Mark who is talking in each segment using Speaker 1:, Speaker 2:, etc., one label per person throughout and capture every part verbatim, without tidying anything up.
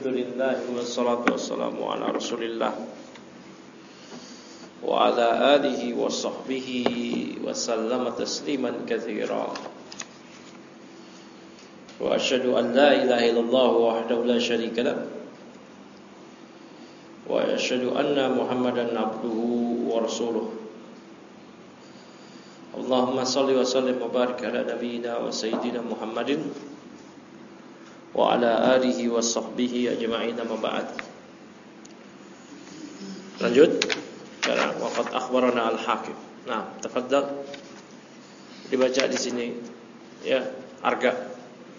Speaker 1: Alhamdulillah wassalatu wassalamu ala Rasulillah wa ala alihi wa sahbihi wa sallama tasliman katsira. Wa asyhadu an la ilaha illallah wahdahu la syarika lah wa asyhadu anna Muhammadan abduhu wa rasuluh. Allahumma salli wa sallim wa barik ala nabiyyina wa sayyidina Muhammadin wa ala alihi wa sahbihi ajma'in, amma ba'd. Lanjut sekarang waqad akhbarana al-Hakim. Nah, tafadhal dibaca di sini ya, Arga.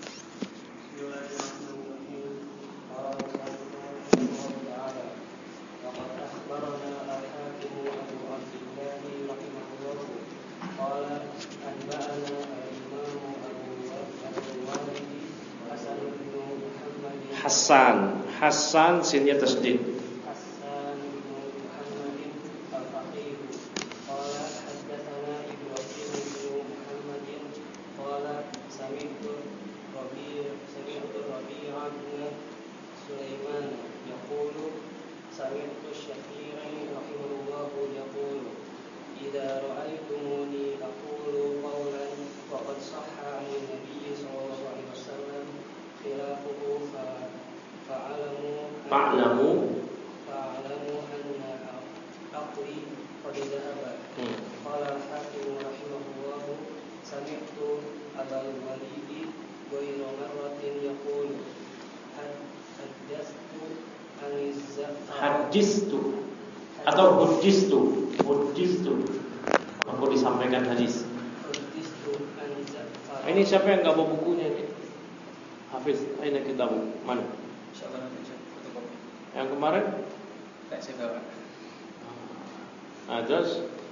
Speaker 1: Hasan, Hasan sinnya tasdid.
Speaker 2: Hasan bin Muhammadin al-Faqih. Qala haddatsana Ibrahim bin Muhammadin qala sami'tu Rabi' sami'tu Rabi'an bin Sulaiman yaqulu sami'tu Syafi'i rahimahullahu yaqulu idza ra'aytumuni aqulu qawlan faqad sahha 'an Nabi sallallahu alaihi wasallam khilafuhu fa fa'alamu
Speaker 1: Fa'lamu
Speaker 2: fa'alamu anna aqli qad dhahaba. Qala al-Hakim rahimahullah sami'tu Abul Walid ghayra marratin yaqulu haddastu an-Zafar
Speaker 1: hadistu atau budistu budistu aku disampaikan hadis.
Speaker 2: haddastu an-Zafar.
Speaker 1: Ini siapa yang enggak bawa bukunya ini? Hafiz, aina kitabu? Mana?
Speaker 2: Insyaallah nanti saya fotokopi.
Speaker 1: Yang kemarin?
Speaker 2: Tak saya bawa.
Speaker 1: Nah, terus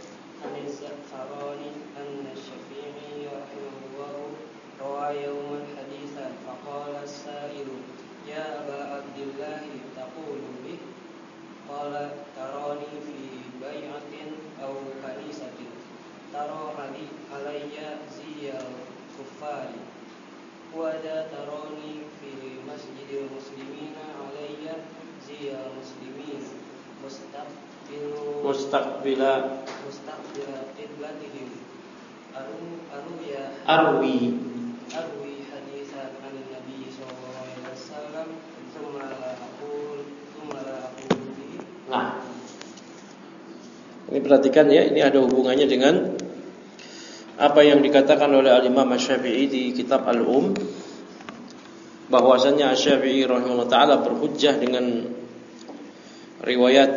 Speaker 2: An-Zafarani an-Syafi'i rahimahullah rawa yawman hadithan faqala as-sa'ilu ya Aba Abdillah taqulu bih qala tarani fi bai'atin aw kanisatin tara ali alayya ziyal kuffari wa da tarani fi masjidil muslimina alayya ziyal muslimin mustaqbilu
Speaker 1: mustaqbila
Speaker 2: mustaqbila qiblatihim aru aru ya
Speaker 1: arwi
Speaker 2: arwi haditsan an Nabi sallallahu alaihi wasallam thumma la aqul thumma la aqul bi.
Speaker 1: Nah, ini perhatikan ya, ini ada hubungannya dengan apa yang dikatakan oleh Al-Imam Asy-Syafi'i di kitab Al-Um, bahwasanya Asy-Syafi'i rahimahullah taala berhujjah dengan riwayat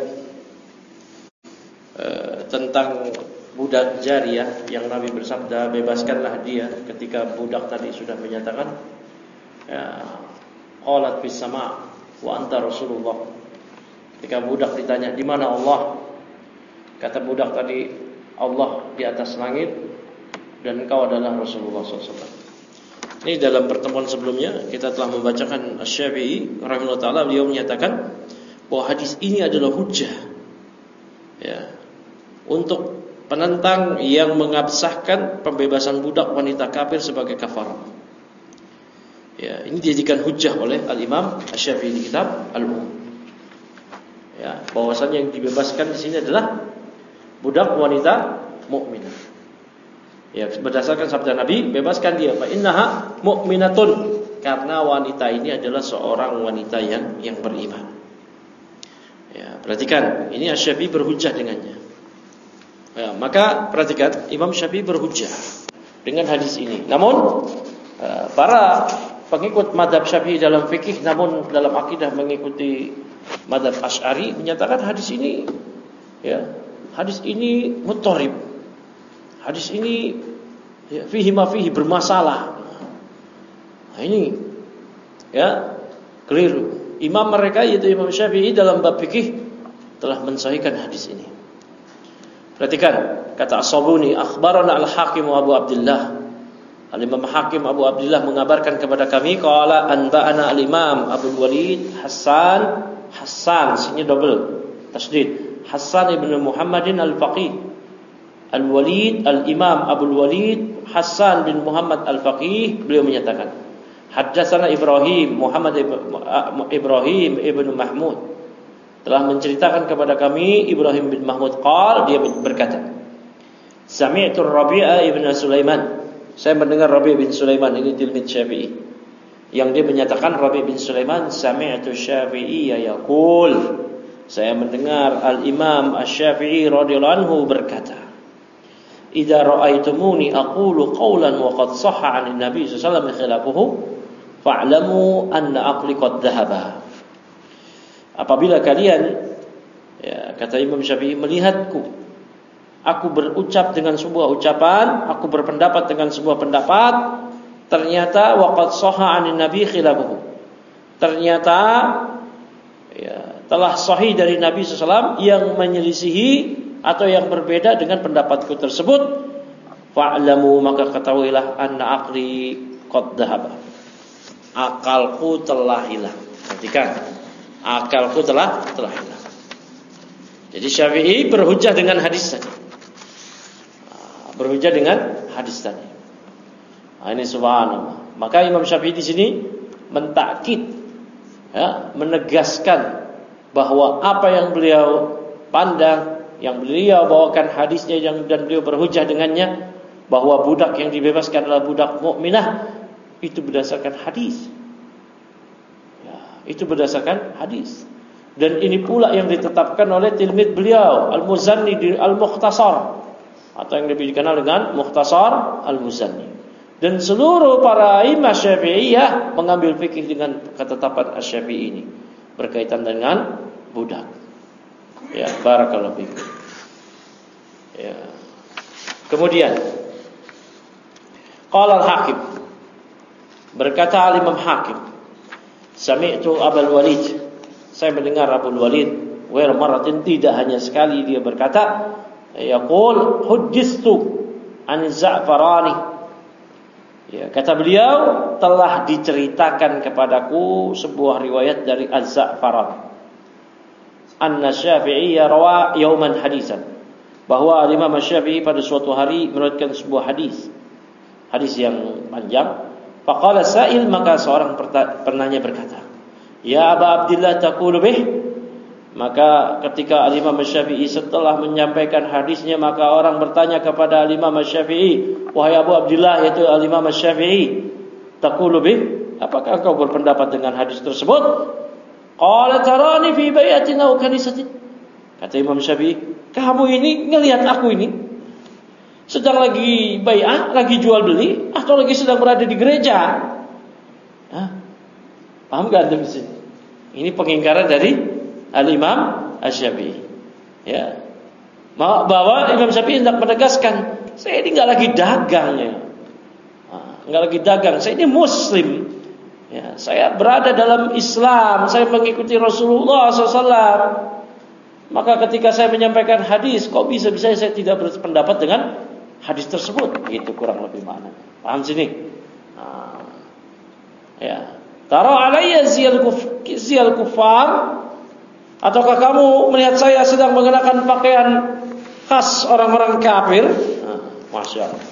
Speaker 1: e, tentang budak jariyah yang Nabi bersabda bebaskanlah dia, ketika budak tadi sudah menyatakan ya, qalat fis sama' wa anta Rasulullah. Ketika budak ditanya di mana Allah, kata budak tadi Allah di atas langit dan engkau adalah Rasulullah sallallahu alaihi wasallam. Ini dalam pertemuan sebelumnya kita telah membacakan Asy-Syafi'i rahimahullah taala, beliau menyatakan bahwa hadis ini adalah hujjah ya, untuk penentang yang mengabsahkan pembebasan budak wanita kafir sebagai kafarah. Ya, ini dijadikan hujjah oleh Al-Imam Asy-Syafi'i di kitab Al-Um. Ya, bahwasanya yang dibebaskan di sini adalah budak wanita mukminah. Ya, berdasarkan sabda Nabi, bebaskan dia, fa innaha mu'minatun, karena wanita ini adalah seorang wanita yang yang beriman. Ya, perhatikan, ini Asy-Syafi'i berhujjah dengannya. Ya, maka perhatikan, Imam Syafi'i berhujjah dengan hadis ini. Namun para pengikut mazhab Syafi'i dalam fikih, namun dalam akidah mengikuti mazhab Asy'ari, menyatakan hadis ini ya, hadis ini muttarib. Hadis ini ya, fihi ma fihi, bermasalah. Nah, ini ya keliru. Imam mereka yaitu Imam Syafi'i dalam bab fikih telah mensahihkan hadis ini. Perhatikan kata As-Sabuni, akhbarana al-Hakim Abu Abdullah. Al-Imam Hakim Abu Abdullah mengabarkan kepada kami, qala anba'ana al-Imam Abu Walid Hasan, Hasan sini double tasdid, Hasan ibn Muhammadin al-Faqih. Al-Walid, Al-Imam Abul Walid Hasan bin Muhammad Al-Faqih, beliau menyatakan Haddatsana Ibrahim Muhammad Ibrahim ibn Mahmud telah menceritakan kepada kami Ibrahim bin Mahmud qal, dia berkata, Sami'tu Rabi'ah ibn Sulaiman, saya mendengar Rabi' bin Sulaiman, ini tilmid Syafi'i, yang dia menyatakan Rabi' bin Sulaiman, Sami'tu Syafi'i yaqul, saya mendengar Al-Imam Asy-Syafi'i radhiyallahu anhu berkata, Idza ra'aitumuni aqulu qawlan wa qad sahha 'an Nabi sallallahu alaihi wasallam khilafuhu fa'lamu anna aqli qad dhahaba. Apabila kalian, ya, kata Imam Syafi'i, melihatku aku berucap dengan sebuah ucapan, aku berpendapat dengan sebuah pendapat, ternyata wa qad sahha 'an Nabi khilafuhu, ternyata ya, telah sahih dari Nabi sallallahu alaihi wasallam yang menyelisihi atau yang berbeda dengan pendapatku tersebut, fa'lamu, maka ketahuilah, anna aqli qad dhahaba, akalku telah hilang. Perhatikan, akalku telah telah hilang. Jadi Syafi'i berhujjah dengan hadis tadi, berhujjah dengan hadis tadi. Nah, ini subhanallah. Maka Imam Syafi'i di sini mentakkid, ya, menegaskan bahwa apa yang beliau pandang, yang beliau bawakan hadisnya yang, dan beliau berhujjah dengannya, bahwa budak yang dibebaskan adalah budak mukminah, itu berdasarkan hadis, ya, itu berdasarkan hadis. Dan ini pula yang ditetapkan oleh tilmid beliau Al-Muzanni di Al-Mukhtasar, atau yang lebih dikenal dengan Mukhtasar Al-Muzanni. Dan seluruh para imam Syafi'iyah mengambil fikih dengan ketetapan Asy-Syafi'i ini berkaitan dengan budak. Ya, barakallahu fikum. Ya. Kemudian qala al-Hakim, berkata al-Imam Hakim, sami'tu Abul Walid, saya mendengar Abul Walid, wa maratin, tidak hanya sekali, dia berkata, yaqul huddistu an Za'farani, ya, kata beliau, telah diceritakan kepadaku sebuah riwayat dari Az-Za'farani, anna Syafi'iyya rawa yauman hadisan, bahwa Imam Syafi'i pada suatu hari meriwayatkan sebuah hadis, hadis yang panjang. Faqala sa'il, maka seorang penanya berkata, ya Aba Abdillah taqulu bih, maka ketika Imam Syafi'i setelah menyampaikan hadisnya, maka orang bertanya kepada Imam Syafi'i, wahai Abu Abdillah, yaitu Imam Syafi'i, taqulu bih, apakah engkau berpendapat dengan hadis tersebut? Qala tarani fi bai'atin aw kanisatin, kata Imam Syafi'i, kamu ini ngelihat aku ini sedang lagi bai'ah, lagi jual beli, atau lagi sedang berada di gereja? Hah? Paham enggak Anda di sini? Ini pengingkaran dari Al-Imam Asy-Syafi'i. Ya. Bahwa Imam Syafi'i hendak menegaskan, saya ini enggak lagi dagangnya. Enggak lagi dagang, saya ini muslim. Ya, saya berada dalam Islam, saya mengikuti Rasulullah shallallahu alaihi wasallam. Maka ketika saya menyampaikan hadis, kok bisa-bisa saya tidak berpendapat dengan hadis tersebut? Itu kurang lebih makna. Paham sini? Nah, ya. Tara alayya ziyal kuf, ziyal kufar, ataukah kamu melihat saya sedang mengenakan pakaian khas orang-orang kafir? Nah, Masya Allah.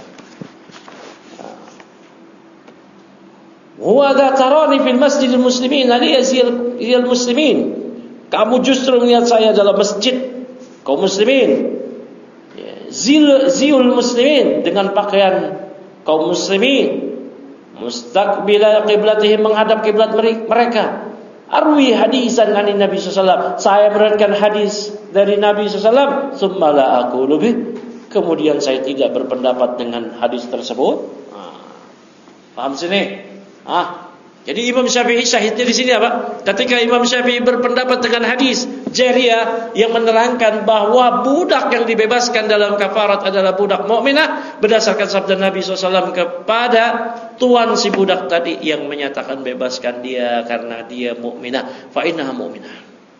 Speaker 1: Huwa dha tarani fil masjidil muslimin alayya ziyal muslimin, kamu justru melihat saya dalam masjid kaum muslimin, zil zil muslimin, dengan pakaian kaum muslimin, mustaqbila qiblatihim, menghadap kiblat mereka. Arwi hadisan dari Nabi sallallahu alaihi wasallam, saya meriwayatkan hadis dari Nabi sallallahu alaihi wasallam, tsumma la aqulu bih, kemudian saya tidak berpendapat dengan hadis tersebut. Nah, paham sini? Ah, jadi Imam Syafi'i syahidnya di sini apa? Ketika Imam Syafi'i berpendapat dengan hadis jariyah yang menerangkan bahwa budak yang dibebaskan dalam kafarat adalah budak mukminah, berdasarkan sabda Nabi shallallahu alaihi wasallam kepada tuan si budak tadi yang menyatakan bebaskan dia karena dia mukminah, fa innaha mukminah.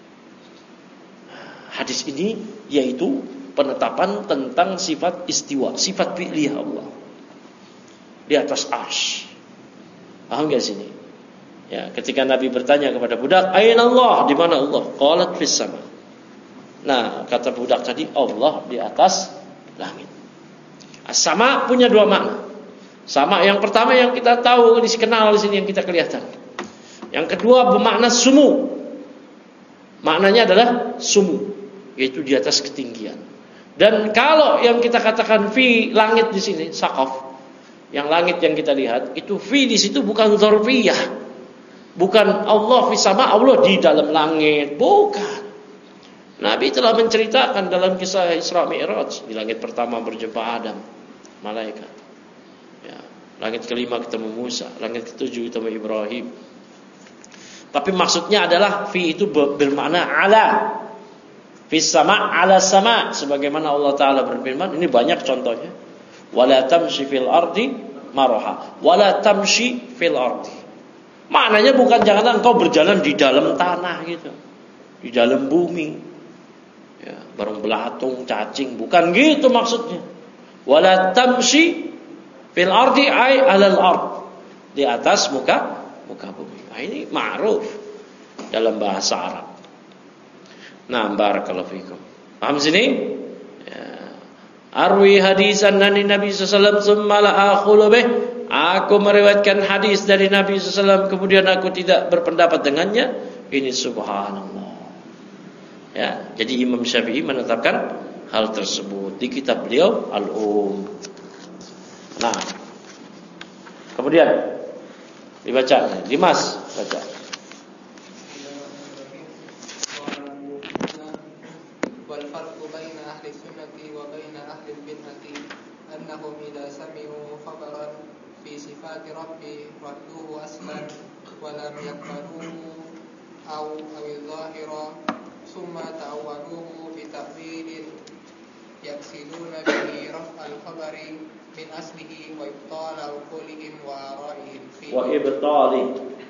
Speaker 1: Hadis ini yaitu penetapan tentang sifat istiwa, sifat fi'liyah Allah di atas arsy. Paham enggak sini? Ya, ketika Nabi bertanya kepada budak, "Aina Allah?" Di mana Allah? Qalat fis sama. Nah, kata budak tadi, Allah di atas langit. As-sama punya dua makna. Sama yang pertama yang kita tahu, dikenal di sini yang kita kelihatan. Yang kedua bermakna sumu. Maknanya adalah sumu, yaitu di atas ketinggian. Dan kalau yang kita katakan fi langit di sini saqaf, yang langit yang kita lihat itu fi di situ bukan dzarfiyah. Bukan Allah fi sama, Allah di dalam langit, bukan. Nabi telah menceritakan dalam kisah Isra Mi'raj, di langit pertama berjumpa Adam, malaikat. Ya, langit kelima ketemu Musa, langit ketujuh ketemu Ibrahim. Tapi maksudnya adalah fi itu bermakna ala. Fi sama ala sama, sebagaimana Allah Taala berfirman, ini banyak contohnya. Wala tamshi fil ardi maraha, wala tamshi fil ardi. Maknanya bukan jangan engkau berjalan di dalam tanah gitu, di dalam bumi. Ya, bareng belatung, cacing, bukan gitu maksudnya. Wala tamshi fil ardi ay alal ard, di atas muka muka bumi. Nah, ini ma'ruf dalam bahasa Arab. Nah, barakallahu fikum. Paham sini? Ya. Arwi hadisan dari Nabi sallallahu alaihi wasallam tsumma la akhulu bih. Aku meriwayatkan hadis dari Nabi sallallahu alaihi wasallam kemudian aku tidak berpendapat dengannya. Ini subhanallah. Ya, jadi Imam Syafi'i menetapkan hal tersebut di kitab beliau Al-Um. Nah, kemudian dibaca, Dimas baca.
Speaker 3: Wal farqu baina ahli sunnati wa baina ahli bid'ati annahum idza sami'u khabaran fi sifati rabbi radduhu aslan wa lam yaqbaluhu aw aw dhahira summa ta'awwaduhu bi ta'wilin yaksiduna bihi raf'al khabari min aslihi wa ibtala uqulihim wa ara'ihim fihi
Speaker 1: wa ibtali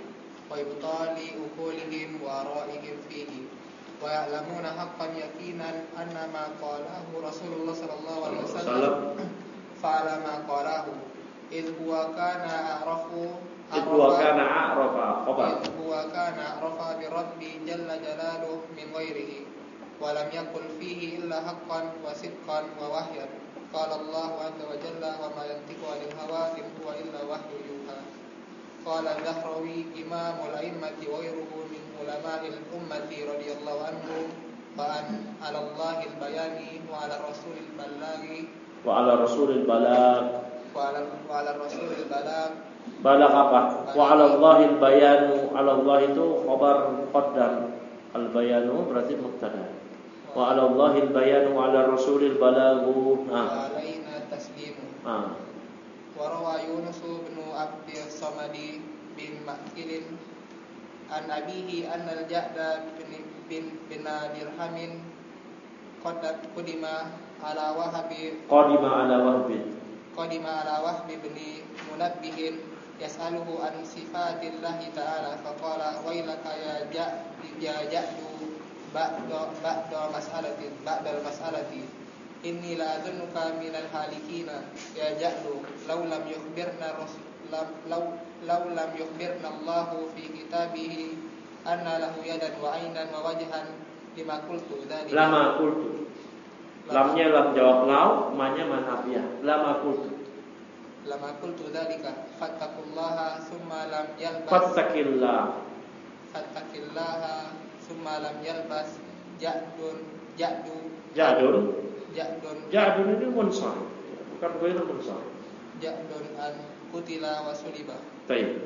Speaker 3: wa ibtali uqulihim wa ara'ihim fihi wa ya'lamuna haqqan yaqinan anna ma qalahu Rasulullah sallallahu alaihi wasallam fa'ala ma qalahu idh huwa kana a'rafu
Speaker 1: idh huwa kana a'rafa khabar
Speaker 3: idh huwa kana a'rafa bi rabbi jalla jalaluhu min ghairihi wa lam yakul fihi illa haqqan wa sidqan wa wahyan. Qala Allah azza wa jalla wa ma yantiqu 'anil hawa in huwa illa wahyu yuha. Qala al-Zahrawi imamul a'immati wa ghayruhu min ulama'il ummati radhiyallahu anhu wa an 'ala Allahi al-bayani wa 'ala rasulil balaghi
Speaker 1: wa 'ala rasulil balag
Speaker 3: wa 'ala wa 'ala rasulil balag
Speaker 1: balag apa? Wa 'ala Allahil bayanu, 'ala Allah itu khabar muqaddam, al-bayanu berarti mubtada. Wa 'ala Allahil bayanu wa 'ala rasulil balagu.
Speaker 3: Wa 'alaina taslimu.
Speaker 1: Ah.
Speaker 3: Wa rawa Yunus bin Abdi Samadi bin Makilin an abihi anna al-Ja'da bin bin bin Dirhamin qadat qudima ala Wahbi
Speaker 1: Qadima ala Wahbi
Speaker 3: qadima ala Wahbi bin Munabbihin yas'aluhu an sifatillahi ta'ala faqala wailaka ya ja ya ja'du ba'da ba'da mas'alati ba'da mas'alati inni la adunnuka minal halikina ya ja'du law lam yukhbirna rasul law law lam yukhbirna Allahu fi kitabihi anna lahu yadan wa 'ainan wa wajhan lima qultu dzalika
Speaker 1: lama qultu lamnya lam jawab lau, manya manafiyah. Lama qultu.
Speaker 3: Lama qultu dzalika fattaqullaha thumma lam yalbas.
Speaker 1: Fattaqillah.
Speaker 3: Fattaqillaha thumma lam yalbas ja'dun ja'du
Speaker 1: Ja'dun.
Speaker 3: Ja'dun.
Speaker 1: Ja'dun ini munsar. Bukan ghairu munsar.
Speaker 3: Ja'dun an qutila wa suliba.
Speaker 1: Baik.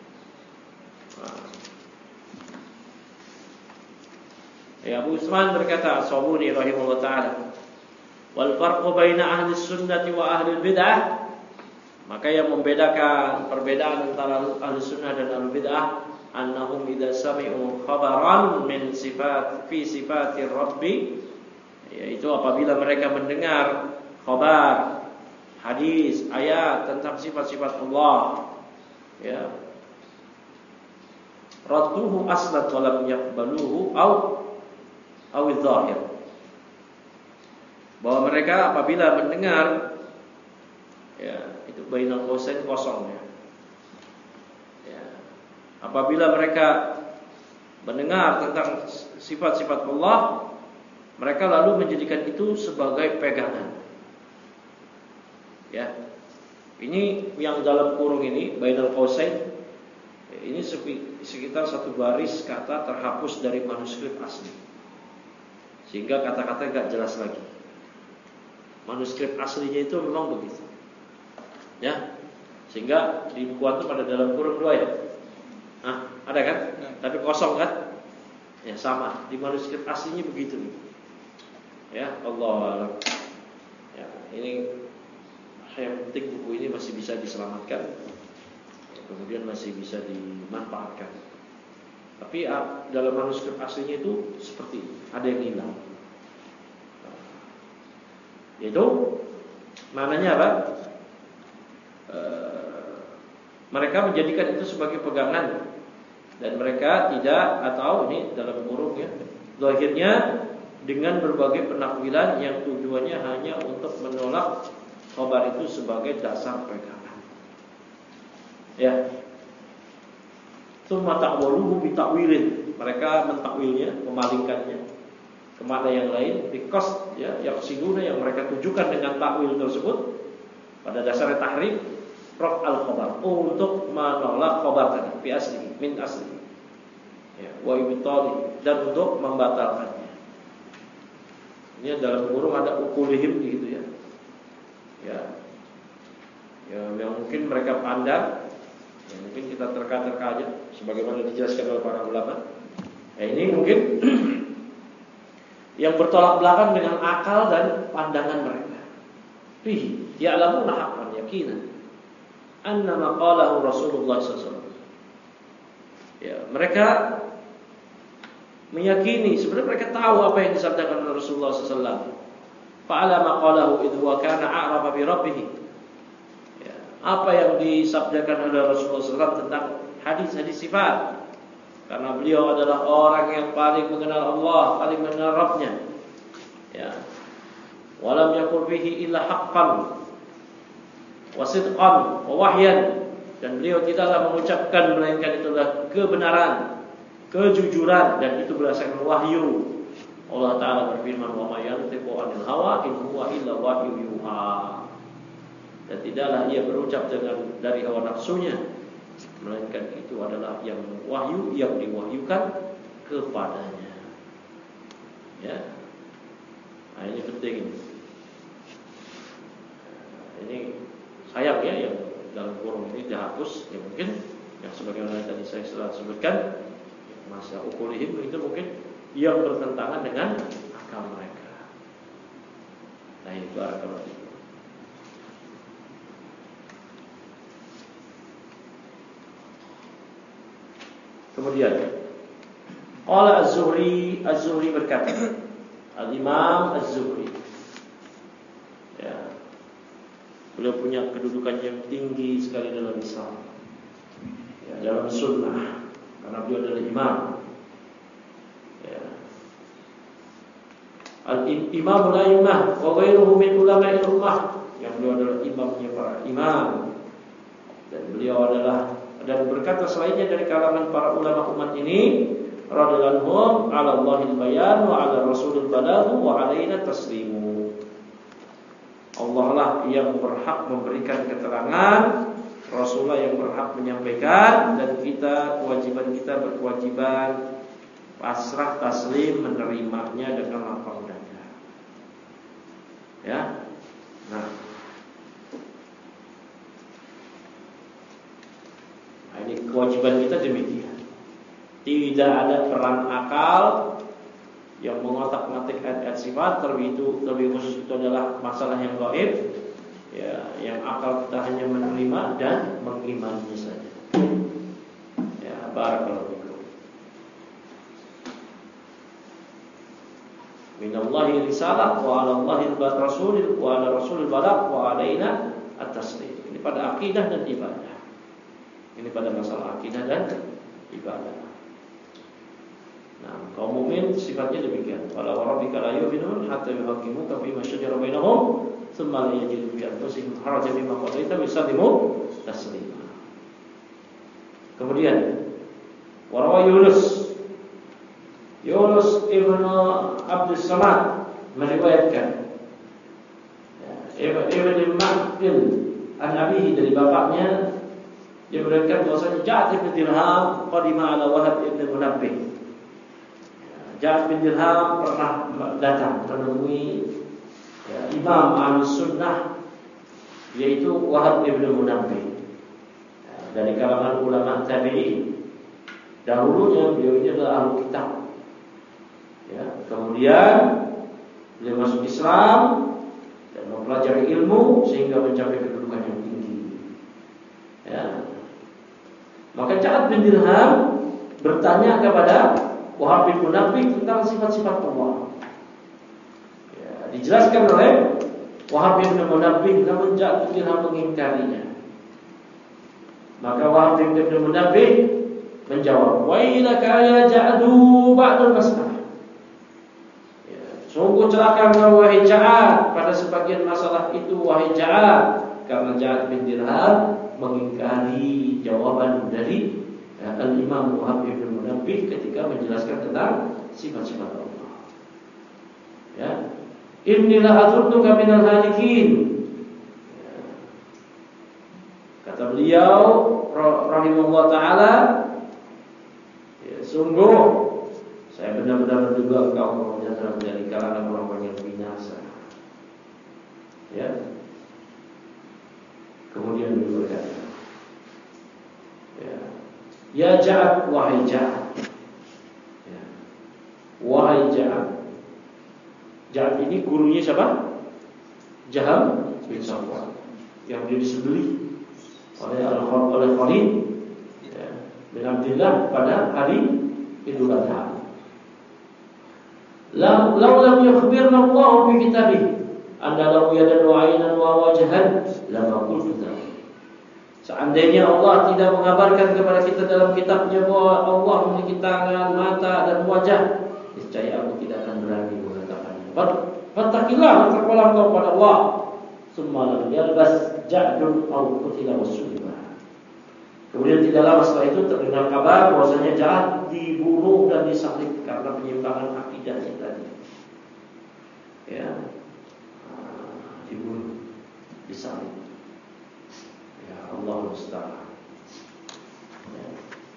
Speaker 1: Ya, Abu Usman berkata, As-Sabuni rahimahullah ta'ala, wal farqu baina ahli sunnati wa ahli bid'ah, maka yang membedakan perbedaan antara ahli sunnah dan ahli bid'ah, annahum idza sami'u khabaran min sifat fi sifati rabbi, yaitu apabila mereka mendengar khabar, hadis, ayat tentang sifat-sifat Allah, ya, radduhu aslat wa lam yaqbaluhu aw aw adh-dhahir, bahwa mereka apabila mendengar, ya, itu bainal qausain kosong, ya. Ya. Apabila mereka mendengar tentang sifat-sifat Allah, mereka lalu menjadikan itu sebagai pegangan. Ya. Ini yang dalam kurung ini bainal qausain, ini sekitar satu baris kata terhapus dari manuskrip asli, sehingga kata-kata gak jelas lagi. Manuskrip aslinya itu memang begitu, ya. Sehingga di buku antum ada dalam kurung dua ya. Nah, ada kan? Nah. Tapi kosong kan? Ya sama. Di manuskrip aslinya begitu. Ya, Allah. Ya, ini yang penting buku ini masih bisa diselamatkan, kemudian masih bisa dimanfaatkan. Tapi dalam manuskrip aslinya itu seperti ada yang hilang. Itu maknanya apa? E, mereka menjadikan itu sebagai pegangan, dan mereka tidak, atau ini dalam kurung ya, zahirnya dengan berbagai penakwilan yang tujuannya hanya untuk menolak khabar itu sebagai dasar pegangan. Ya. Tsumma ta'waluhu bi ta'wilin. Mereka mentakwilnya, memalingkannya ke makna yang lain, because ya yaqsiduna, yang mereka tujukan dengan takwil tersebut pada dasarnya tahrif raf al-khabar, untuk menolak khabar tadi fi asli min asli. Ya, wa ibtali, dan untuk membatalkannya. Ini dalam kurung ada ukulihim gitu ya. Ya, ya, yang mungkin mereka pandang, ya, mungkin kita terka-terka aja, sebagaimana dijelaskan oleh para ulama. Ya, ini mungkin yang bertolak belakang dengan akal dan pandangan mereka. Fihi ya'lamuna haqqan yaqinan anna ma qalahu Rasulullah sallallahu alaihi wasallam. Ya, mereka meyakini, sebenarnya mereka tahu apa yang disabdakan oleh Rasulullah sallallahu alaihi wasallam. Fa'ala ma qalahu idh wa kana a'raba bi rabbih. Ya, apa yang disabdakan oleh Rasulullah sallallahu alaihi wasallam tentang hadis-hadis sifat, karena beliau adalah orang yang paling mengenal Allah, paling mengenal Rabbnya. Ya. Walam yaqul bihi illa haqqan wa sidqan wa wahyan, dan beliau tidaklah mengucapkan melainkan itulah kebenaran, kejujuran, dan itu berdasarkan wahyu. Allah Ta'ala berfirman, wa ma yantiqu 'anil hawa in huwa illa wahyu yuha. Dan tidaklah ia berucap dengan dari hawa nafsunya, melainkan itu adalah yang wahyu yang diwahyukan kepadanya. Ya. Nah, ini penting ini. Ini sayang ya yang dalam kurung ini dihapus. Ya mungkin yang sebagaimana tadi saya sudah sebutkan, masa ukulihim itu mungkin yang bertentangan dengan akal mereka. Nah, itu akal itu. Kemudian qala Az-Zuhri, Az-Zuhri berkata, Al-Imam Az-Zuhri, ya, beliau punya kedudukan yang tinggi sekali dalam Islam, ya, dalam sunnah, karena beliau adalah imam. Ya. Al-Imamul A'immah wa ghairuhu min ulama'il ummah, yang beliau adalah imamnya para imam, dan beliau adalah, dan berkata selainnya dari kalangan para ulama umat ini, radhiyallahu anhum, 'ala Allahil bayan wa 'ala Rasulil balagh wa 'alaina taslimu. Allah lah yang berhak memberikan keterangan, Rasulullah yang berhak menyampaikan, dan kita, kewajiban kita berkewajiban pasrah taslim menerimanya dengan lapang dada. Ya. Nah, Nah, ini kewajiban kita demikian. Tidak ada peran akal yang mengotak-ngatik ayat-ayat sifat, terlebih itu lebih khusus itu adalah masalah yang gaib. Ya, yang akal kita hanya menerima dan mengimaninya saja. Ya, barakallahu fikum. Minallahi risalah wa 'ala Allahi rasulil wa 'ala rasulil balagh wa 'alaina at-taslim. Ini pada akidah dan ibadah. Ini pada masalah akidah dan ibadah. Nah, kaum mukmin sifatnya demikian. Wala rabbika la yu'minun hatta yuhaqqimuka fima shajara bainahum, tsumma la yajidu fi anfusihim harajan mimma qadaita wa yusallimu taslima. Kemudian warawa Yunus Yunus ibn Abdus Samad meriwayatkan, ya, Ibn Ibn Ma'qil an abihi dari bapaknya, dia meriwayatkan bahwasanya Ja'ad bin Dirham qadima ala Wahab bin Munabbih. Ja'ad bin Dirham pernah datang menemui ya, Imam Ahlus Sunnah, yaitu Wahab bin Munabbih, ya, dari kalangan ulama tabi'in. Dahulunya beliau ini adalah ahli kitab. Ya, kemudian beliau masuk Islam dan mempelajari ilmu sehingga mencapai kedudukan yang tinggi. Ya. Maka Ja'ad bin Dirham bertanya kepada Wahab bin Munabbih tentang sifat-sifat Allah. Ya, dijelaskan oleh Wahab bin Munabbih, namun Ja'ad bin Dirham mengingkarinya. Maka Wahab bin Munabbih menjawab, "Wa ilaka ya Ja'du ba'dal mas'alah." Ya, sungguh celaka engkau wahai Ja'ad pada sebagian masalah itu wahai Ja'ad, karena Ja'ad bin Dirham mengingkari jawaban dari ya, Al-Imam Wahab bin Munabbih ketika menjelaskan tentang sifat-sifat Allah. Ya. Innilah adurtuka minal halikin. Ya. Kata beliau rahimahullah ta'ala, ya, sungguh saya benar-benar menduga engkau adalah dari kalangan orang-orang yang binasa. Ya. Kemudian beliau berkata, ya, ya Ja'ad, wahai Ja'ad, ya, wahai Ja'ad. Ja'ad ini gurunya siapa? Jaham bin Safwan, yang dia disembelih oleh oleh Khalid ya, bin Abdullah pada hari Idul Adha. Lau lam yukhbirna Allah bi kitabih anna lahu yadan wa 'aynan wa wajhan lama qultu. Seandainya Allah tidak mengabarkan kepada kita dalam kitabnya bahwa Allah memiliki tangan, mata dan wajah, niscaya aku tidak akan berani mengatakannya. Fattaquillah, bertakwalah engkau kepada Allah. Summa lam yalbas Ja'dun aw qutila wasuliba. Kemudian tidak lama setelah itu terdengar kabar bahwasanya Ja'ad dibunuh dan disalib karena penyimpangan akidahnya tadi. Ya, dibunuh, disalib. Ya Allah musta'an. Ya.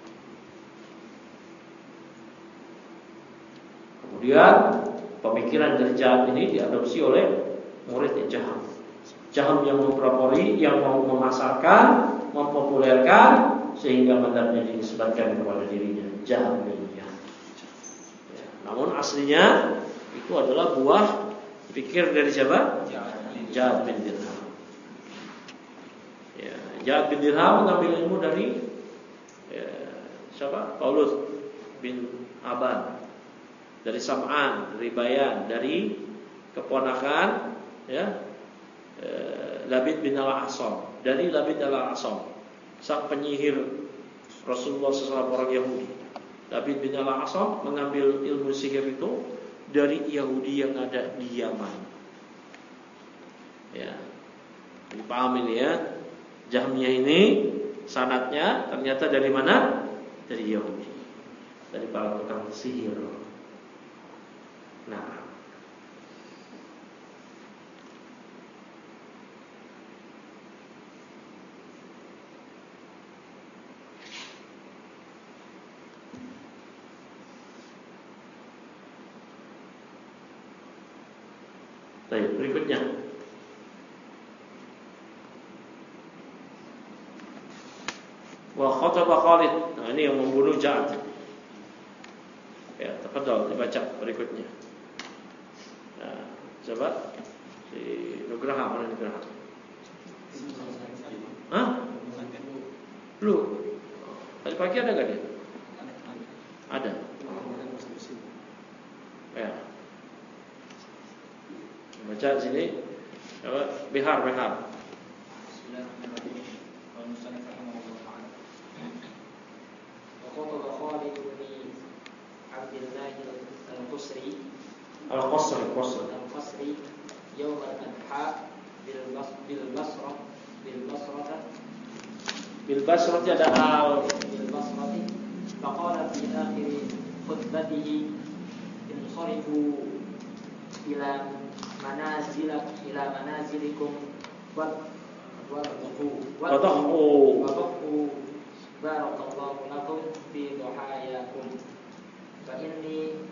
Speaker 1: Kemudian pemikiran dari Jaham ini diadopsi oleh muridnya Jaham. Jaham yang mempropori, yang mau memasarkan, mempopulerkan, sehingga madhabnya dinisbatkan kepada dirinya Jaham bin Jaham. Ya. Namun aslinya itu adalah buah pikir dari siapa? Ja'ad bin Dirham. Ya, Ja'ad bin Dirham mengambil ilmu dari ya, siapa? Paulus bin Aban, dari Sam'an, dari Bayan, dari keponakan ya eh, Labid bin Al-Asam, dari Labid Al-Asam, sang penyihir Rasulullah shallallahu alaihi wasallam orang Yahudi. Labid bin Al-Asam mengambil ilmu sihir itu dari Yahudi yang ada di Yaman. Ya, dipahami ini ya. Jahmiyah ini sanadnya ternyata dari mana? Dari Yahudi, dari para tukang sihir. Nah, baik, berikutnya wa khataba Khalid. Nah, ini yang membunuh Ja'ad. Ya, tafadhol dibaca berikutnya. Nah, coba si Nugraha, mana Nugraha? Hah? Lu? Tadi pagi ada enggak dia? Ada. Ya. Baca sini. Coba Bihar, Bihar.
Speaker 4: وخطب خالد بن عبد الله القصري
Speaker 1: القصري القصري
Speaker 4: القصري يوم الأضحى بالبصرة بالبصرة
Speaker 1: بالبصرة ada al
Speaker 4: بالبصرة فقال في آخر خطبته انصرفوا إلى منازل إلى منازلكم
Speaker 1: Wadhu
Speaker 4: wadhu barakallahu lakum fi duhayakum fa inni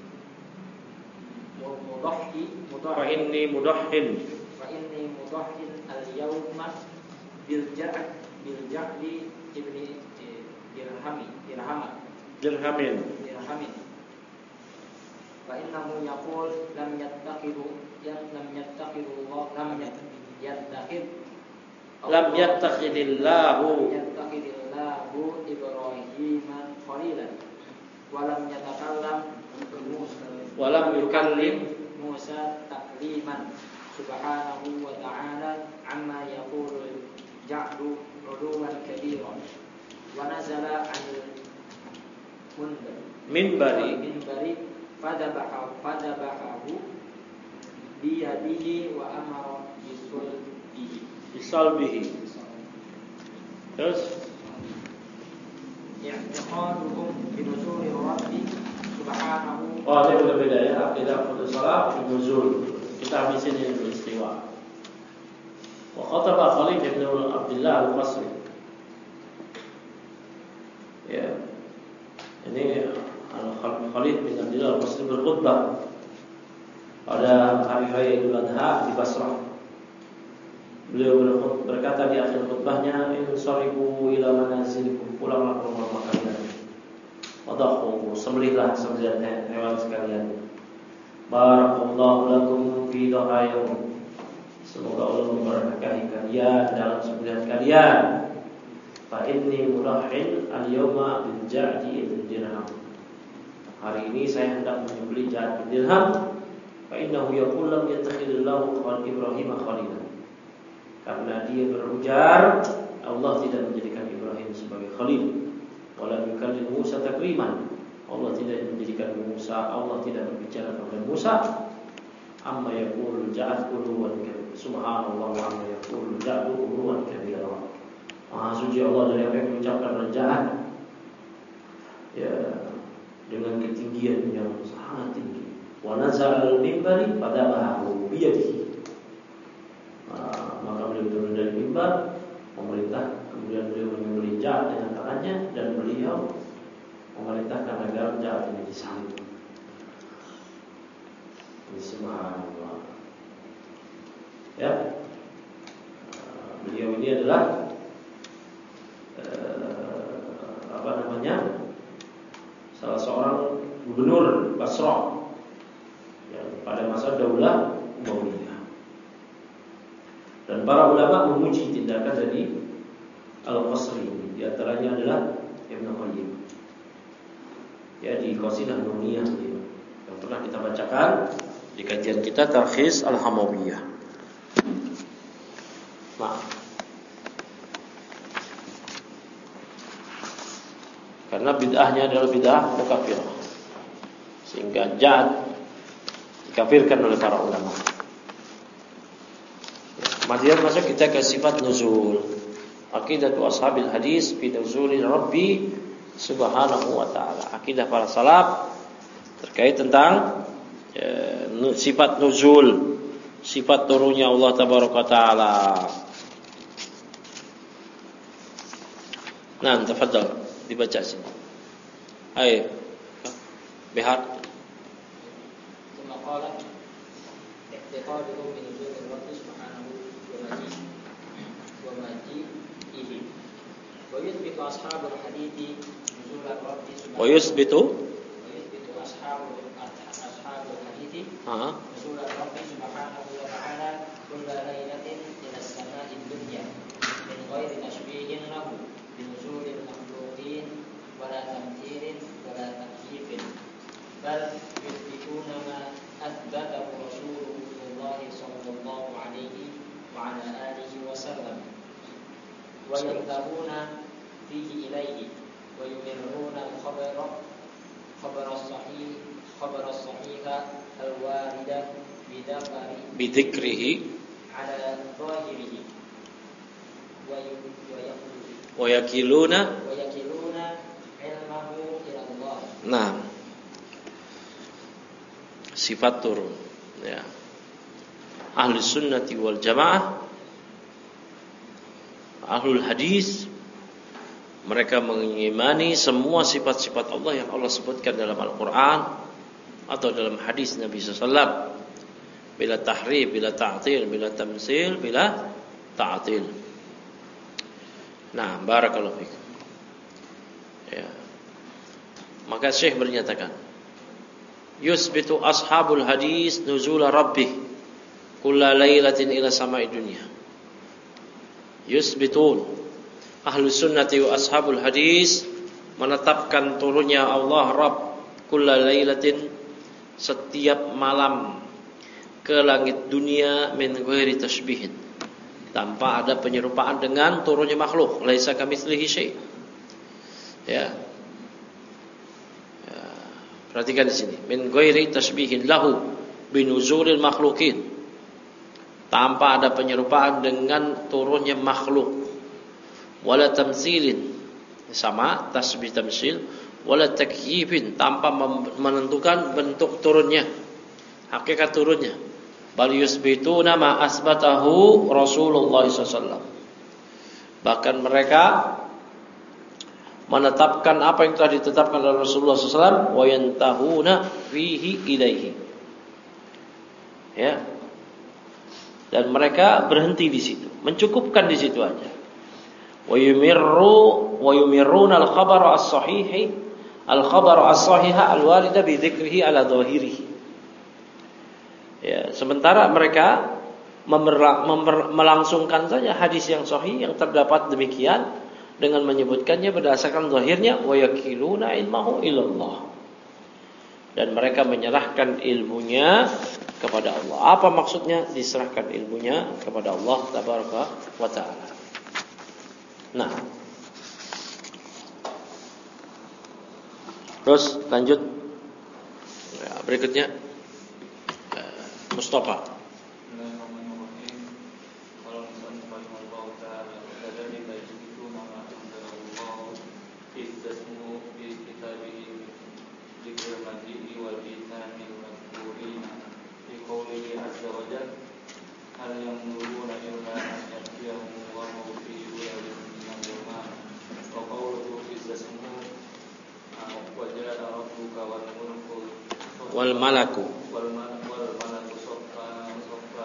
Speaker 4: mudahhi
Speaker 1: Fa inni mudahhin
Speaker 4: fa inni mudahhin al-yawma bil ja'd bil ja'di ibni dirhami dirhamat
Speaker 1: dirhamin
Speaker 4: dirhamin fa innahu yaqul lam yattaqidu yang lam yattaqidu Allah lam yattaqid
Speaker 1: lam yattakhidillahu
Speaker 4: yattaqidillahu Ibrahim khalilan wa lam yatakallam
Speaker 1: wa lam yukallim
Speaker 4: Musa takliman subhanahu wa ta'ala amma yaqulu ja'du uluwan kabiran wa nazala 'anil
Speaker 1: minbari
Speaker 4: minbari fadabahu fadabahu biyadihi wa amara bisulbihi
Speaker 1: bisalbihi. Terus
Speaker 4: i'tiqaduhum binuzuli rabbi subhanahu.
Speaker 1: Oh, ini berbeda ya. Aqidah putus salat nuzul. Kita habisin ini dulu istiwa. Wa khataba Khalid bin Abdullah Al-Qasri. Ya. Ini Khalid bin Abdullah Al-Qasri berkhutbah pada hari raya Idul Adha di Basrah. Beliau berkata di akhir khutbahnya, "Insarifu ila manazilikum, pulanglah ke rumah kalian. Wadhu, sembelihlah sembelihan hewan sekalian. Barakallahu lakum fi dhahayakum. Semoga Allah memberkahi kalian dalam sembelihan kalian. Fa inni mudahhin al-yawma bil ja'di ibn dirham. Hari ini saya hendak menyembelih Ja'd bin Dirham. Fa innahu yaqul lam yattakhidillahu Ibrahim khalilan." Karena dia berujar Allah tidak menjadikan Ibrahim sebagai khalil. Wala yukallim Musa takriman. Allah tidak menjadikan Musa, Allah tidak berbicara kepada Musa. Amma yaqulu ja'at uluwan kabira. Subhanallah wa amma yaqulu ja'at uluwan kabira. Maha suci Allah dari apa yang mengucapkan rajaan. Ya, dengan ketinggian yang sangat tinggi. Wa nazal al-minbari fadabahu biyadihi. Maka beliau turun dari mimbar, memerintah, kemudian beliau menyembelih Ja'd dengan tangannya dan beliau memerintahkan agar Ja'd ini disalib. Subhanallah. Ya, beliau ini adalah eh, apa namanya, salah seorang gubernur Basrah yang pada masa Daulah Umayyah. Dan para ulama memuji tindakan dari Al-Qasri. Di antaranya adalah Ibnu Qayyim. Ya, di Qasidah Nuniyah yang pernah kita bacakan di kajian kita Tarkhis Al-Hamawiyah. Nah, karena bid'ahnya adalah bid'ah mukafirah, sehingga Ja'd dikafirkan oleh para ulama. Kemudian masuk kita ke sifat nuzul. Aqidatu ashabil hadis fi nuzuli Rabbi subhanahu wa ta'ala. Akidah para salaf terkait tentang e, sifat nuzul, sifat turunnya Allah tabaraka taala. Nah, tafadhal dibaca sini. Ayo. Bihar.
Speaker 4: Tsumma qala i'tiqaduhum bi nuzuli Rabbi subhanahu wa maji'ihi wa yuthbitu ashabul hadithi nuzul Rabbi subhanahu
Speaker 1: Wa yusbitu
Speaker 4: wa yuthbitu ashabul ashabul hadithi
Speaker 1: ha
Speaker 4: nuzul Rabbi subhanahu wa ta'ala kulla lailatin ila as-sama'i dunya min ghairi tashbihin lahu bi nuzulil makhluqin wa la tamthilin wa la takyifin bal yuthbituna ma athbatahu Rasulullah sallallahu alaihi wa ala alihi wa sallam wa yadhabuna fihi ilaihi wa yumirruna al-khabara khabara sahih khabara sahiha al-warida bidakari
Speaker 1: bidzikrihi
Speaker 4: ala zahirihi wa
Speaker 1: wa yakiluna
Speaker 4: wa yakiluna ilmahu ila Allah.
Speaker 1: Nah, sifat turun ya. Ahli sunnati wal jamaah Ahlul hadis mereka mengimani semua sifat-sifat Allah yang Allah sebutkan dalam Al-Quran atau dalam hadis Nabi sallallahu alaihi wasallam, bila tahrif, bila ta'til, bila tamsil, bila ta'til. Nah, barakallahu fikum. Ya. Maka Syekh bernyatakan, yusbitu ashabul hadis nuzula rabbih kulla lailatin ila sama'i dunya. Yusbitun ahlus sunnati wa ashabul hadis menetapkan turunnya Allah Rabb kulla lailatin setiap malam ke langit dunia min ghairi tashbihin, tanpa ada penyerupaan dengan turunnya makhluk. Laisa kamitslihi syai'. Ya. Ya. Perhatikan di sini, min ghairi tashbihin lahu binuzulil makhluqin, tanpa ada penyerupaan dengan turunnya makhluk. Wala tamsilin, sama tasbih tamsil, wala takyifin, tanpa menentukan bentuk turunnya, hakikat turunnya. Bal yusbituna ma asbatahu Rasulullah sallallahu alaihi wasallam. Bahkan mereka menetapkan apa yang telah ditetapkan oleh Rasulullah sallallahu alaihi wasallam, wa yantahuna fihi ilaihi. Ya. Dan mereka berhenti di situ, mencukupkan di situ aja. Wa yumirru wa yumirruna al-khabara as-sahihi al-khabara as-sahiha al-warida bi dzikrihi ala dhahirihi. Ya, sementara mereka memerla, memer, melangsungkan saja hadis yang sahih yang terdapat demikian dengan menyebutkannya berdasarkan zahirnya, wa yakiluna ilmahu ilallah. Dan mereka menyerahkan ilmunya kepada Allah. Apa maksudnya diserahkan ilmunya kepada Allah tabaraka wa taala? Nah, terus lanjut ya, berikutnya uh, Mustafa. Wal malaku wal malaku sofa sofa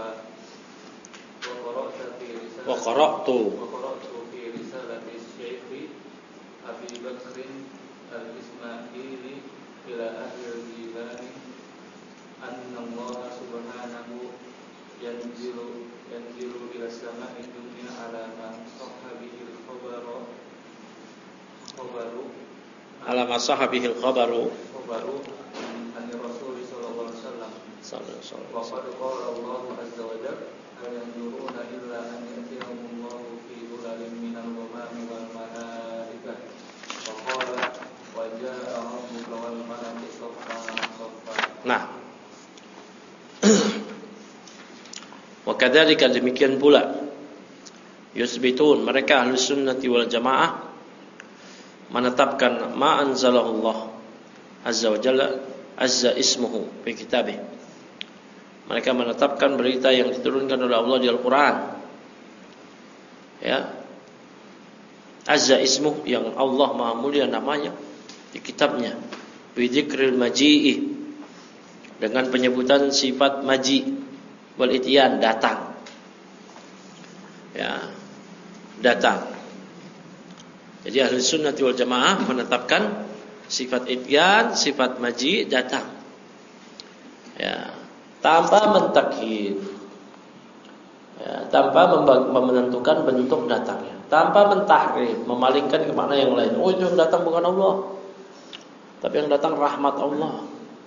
Speaker 1: wa qara'tu wa qara'tu fi risalati Syekh Abi Bakr al-Ismaili ila ahli al-Jilan anna Allah subhanahu yanzilu yanzilu ila sama'i dunya ala ma sahabihi al-khabaru khabaru ala ma sahabihi al-khabaru khabaru an Rasul sallallahu alaihi wasallam sallallahu wa qad qala Allah azza wa jalla hal yanzuruna illa an yatihumullahu fi dhulalin minal ghamami wal malaikah wa qala wa jaa rabbuka wal malaku saffan saffan. Nah, wa kadzalika, demikian pula yusbitun, mereka ahlus sunnati wal jamaah menetapkan ma anzalallah azza wa jalla azza ismuhu fi kitabih. Mereka menetapkan berita yang diturunkan oleh Allah di Al-Quran. Ya, azza ismuhu, yang Allah Maha Mulia namanya di kitabnya. Bi dzikril maji'i, dengan penyebutan sifat maji, wal ityan, datang. Ya, datang. Jadi ahli sunnati wal jamaah menetapkan sifat ityan, sifat maji, datang. Ya, tanpa mentakhir. Ya, tanpa menentukan bentuk datangnya, tanpa mentahrif, memalingkan ke makna yang lain. Oh, yang datang bukan Allah, tapi yang datang rahmat Allah.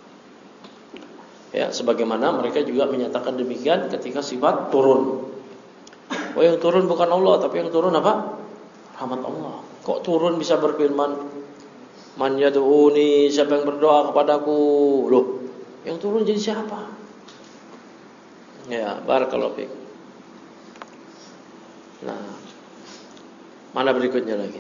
Speaker 1: Ya, sebagaimana mereka juga menyatakan demikian ketika sifat turun. Oh, yang turun bukan Allah, tapi yang turun apa? Rahmat Allah. Kok turun bisa berfirman, man yad'uni, siapa yang berdoa kepadaku? Loh, yang turun jadi siapa? Ya, barakallahu fiik. Nah, mana berikutnya lagi?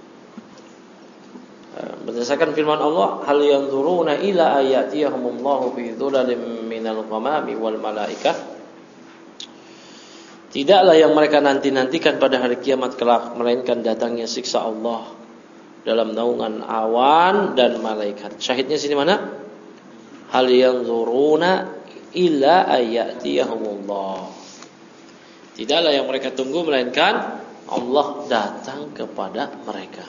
Speaker 1: Berdasarkan firman Allah, hal yanzuruna ila ayatiyahumullahu fi dhulalin minal ghamami wal malaikah. Tidaklah yang mereka nanti-nantikan pada hari kiamat kelak, melainkan datangnya siksa Allah dalam naungan awan dan malaikat. Syahidnya sini mana? Hal yanzuruna illa ayatiyahumullah. Tidaklah yang mereka tunggu melainkan Allah datang kepada mereka.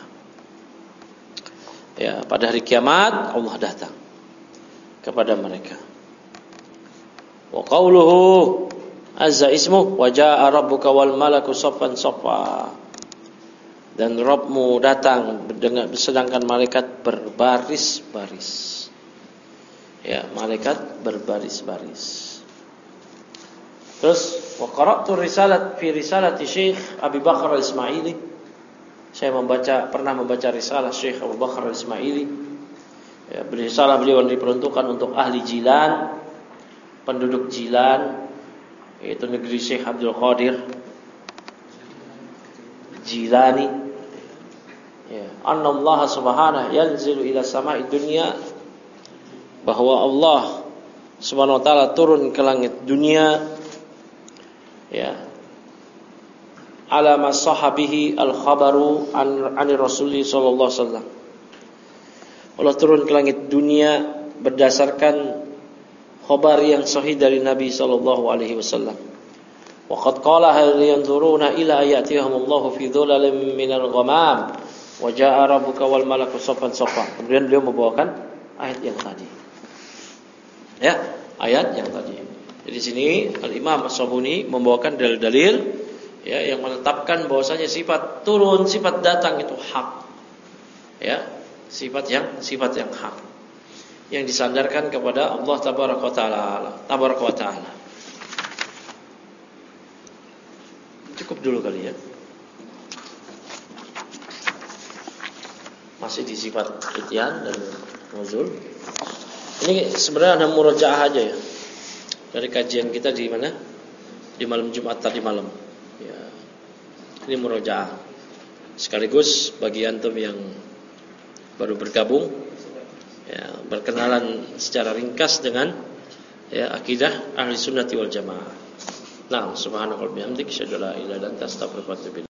Speaker 1: Ya, pada hari kiamat Allah datang kepada mereka. Wa qauluhu azza ismu wa jaa rabbuka wal malaku saffan saffa. Dan Rabbmu datang dengan sedangkan malaikat berbaris-baris. Ya, malaikat berbaris-baris. Terus wa qara'tu risalat fi risalati Syekh Abi Bakar Al-Ismaili. Saya membaca pernah membaca risalah Syekh Abu Bakar Al-Ismaili. Ya, risalah beliau diperuntukkan untuk ahli Jilan, penduduk Jilan, yaitu negeri Syekh Abdul Qadir Jilani. Ya, anna Allah subhanahu yanzilu ila sama'i dunya, bahwa Allah subhanahu wa ta'ala turun ke langit dunia, ya, ala masahabihi al-khabaru an an Rasulullah sallallahu alaihi wasallam. Allah turun ke langit dunia berdasarkan khabar yang sahih dari Nabi sallallahu alaihi wasallam. Wa qad qala hal yanzuruna ila ayatihumullahu fi dhulalin minal ghamam wa jaa rabbuka wal malaku saffan saffa. Kemudian beliau membawakan ayat yang tadi. Ya, ayat yang tadi. Jadi sini Al-Imam As-Sabuni membawakan dalil-dalil ya yang menetapkan bahwasanya sifat turun, sifat datang itu hak. Ya, sifat yang sifat yang hak. Yang disandarkan kepada Allah tabaraka wa taala, tabaraka wa taala. Cukup dulu kali ya. Masih di sifat ityan dan nuzul. Ini sebenarnya ada murojaah aja ya. Dari kajian kita di mana? Di malam Jumat tadi malam. Ya. Ini murojaah. Sekaligus bagi antum yang baru bergabung, ya, berkenalan secara ringkas dengan ya akidah ahli sunnati wal jamaah. Nah, subhanallah wa bihamdihi asyhadu an la ilaha illa anta astaghfiruka wa atubu ilaik.